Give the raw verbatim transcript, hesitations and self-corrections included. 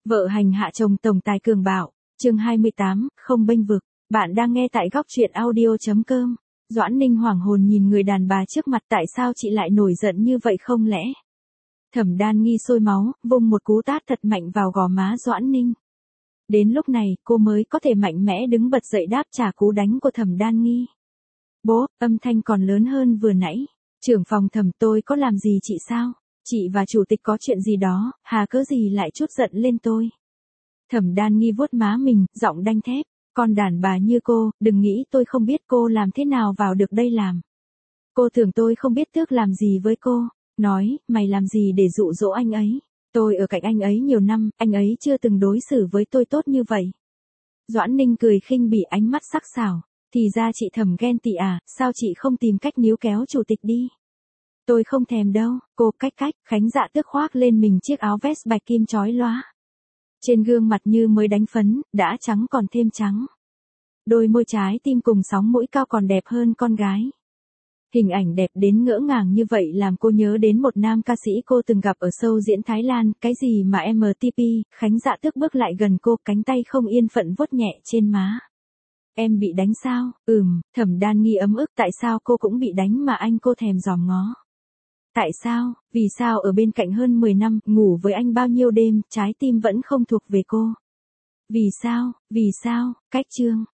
Vợ hành hạ chồng tổng tài cường bạo, chương hai mươi tám, không bênh vực. Bạn đang nghe tại góc truyện audio.com. Doãn Ninh hoảng hồn nhìn người đàn bà trước mặt, tại sao chị lại nổi giận như vậy không lẽ? Thẩm Đan Nghi sôi máu, vung một cú tát thật mạnh vào gò má Doãn Ninh. Đến lúc này, cô mới có thể mạnh mẽ đứng bật dậy đáp trả cú đánh của Thẩm Đan Nghi. Bố, âm thanh còn lớn hơn vừa nãy. Trưởng phòng Thẩm, tôi có làm gì chị sao? Chị và chủ tịch có chuyện gì đó, hà cớ gì lại chút giận lên tôi? Thẩm Đan Nghi vuốt má mình, giọng đanh thép. Con đàn bà như cô, đừng nghĩ tôi không biết cô làm thế nào vào được đây làm. Cô tưởng tôi không biết Tước làm gì với cô. Nói, mày làm gì để dụ dỗ anh ấy? Tôi ở cạnh anh ấy nhiều năm, anh ấy chưa từng đối xử với tôi tốt như vậy. Doãn Ninh cười khinh bỉ, ánh mắt sắc sảo. Thì ra chị Thẩm ghen tị à, sao chị không tìm cách níu kéo chủ tịch đi? Tôi không thèm đâu, cô cách cách, Khánh Dạ Tước khoác lên mình chiếc áo vest bạch kim chói lóa. Trên gương mặt như mới đánh phấn, đã trắng còn thêm trắng. Đôi môi trái tim cùng sóng mũi cao còn đẹp hơn con gái. Hình ảnh đẹp đến ngỡ ngàng như vậy làm cô nhớ đến một nam ca sĩ cô từng gặp ở show diễn Thái Lan, cái gì mà em tê pê, Khánh Dạ Tước bước lại gần cô, cánh tay không yên phận vuốt nhẹ trên má. Em bị đánh sao? Ừm, Thẩm Đan Nghi ấm ức, tại sao cô cũng bị đánh mà anh cô thèm dòm ngó? Tại sao, vì sao ở bên cạnh hơn mười năm, ngủ với anh bao nhiêu đêm, trái tim vẫn không thuộc về cô? Vì sao, vì sao, cách chương.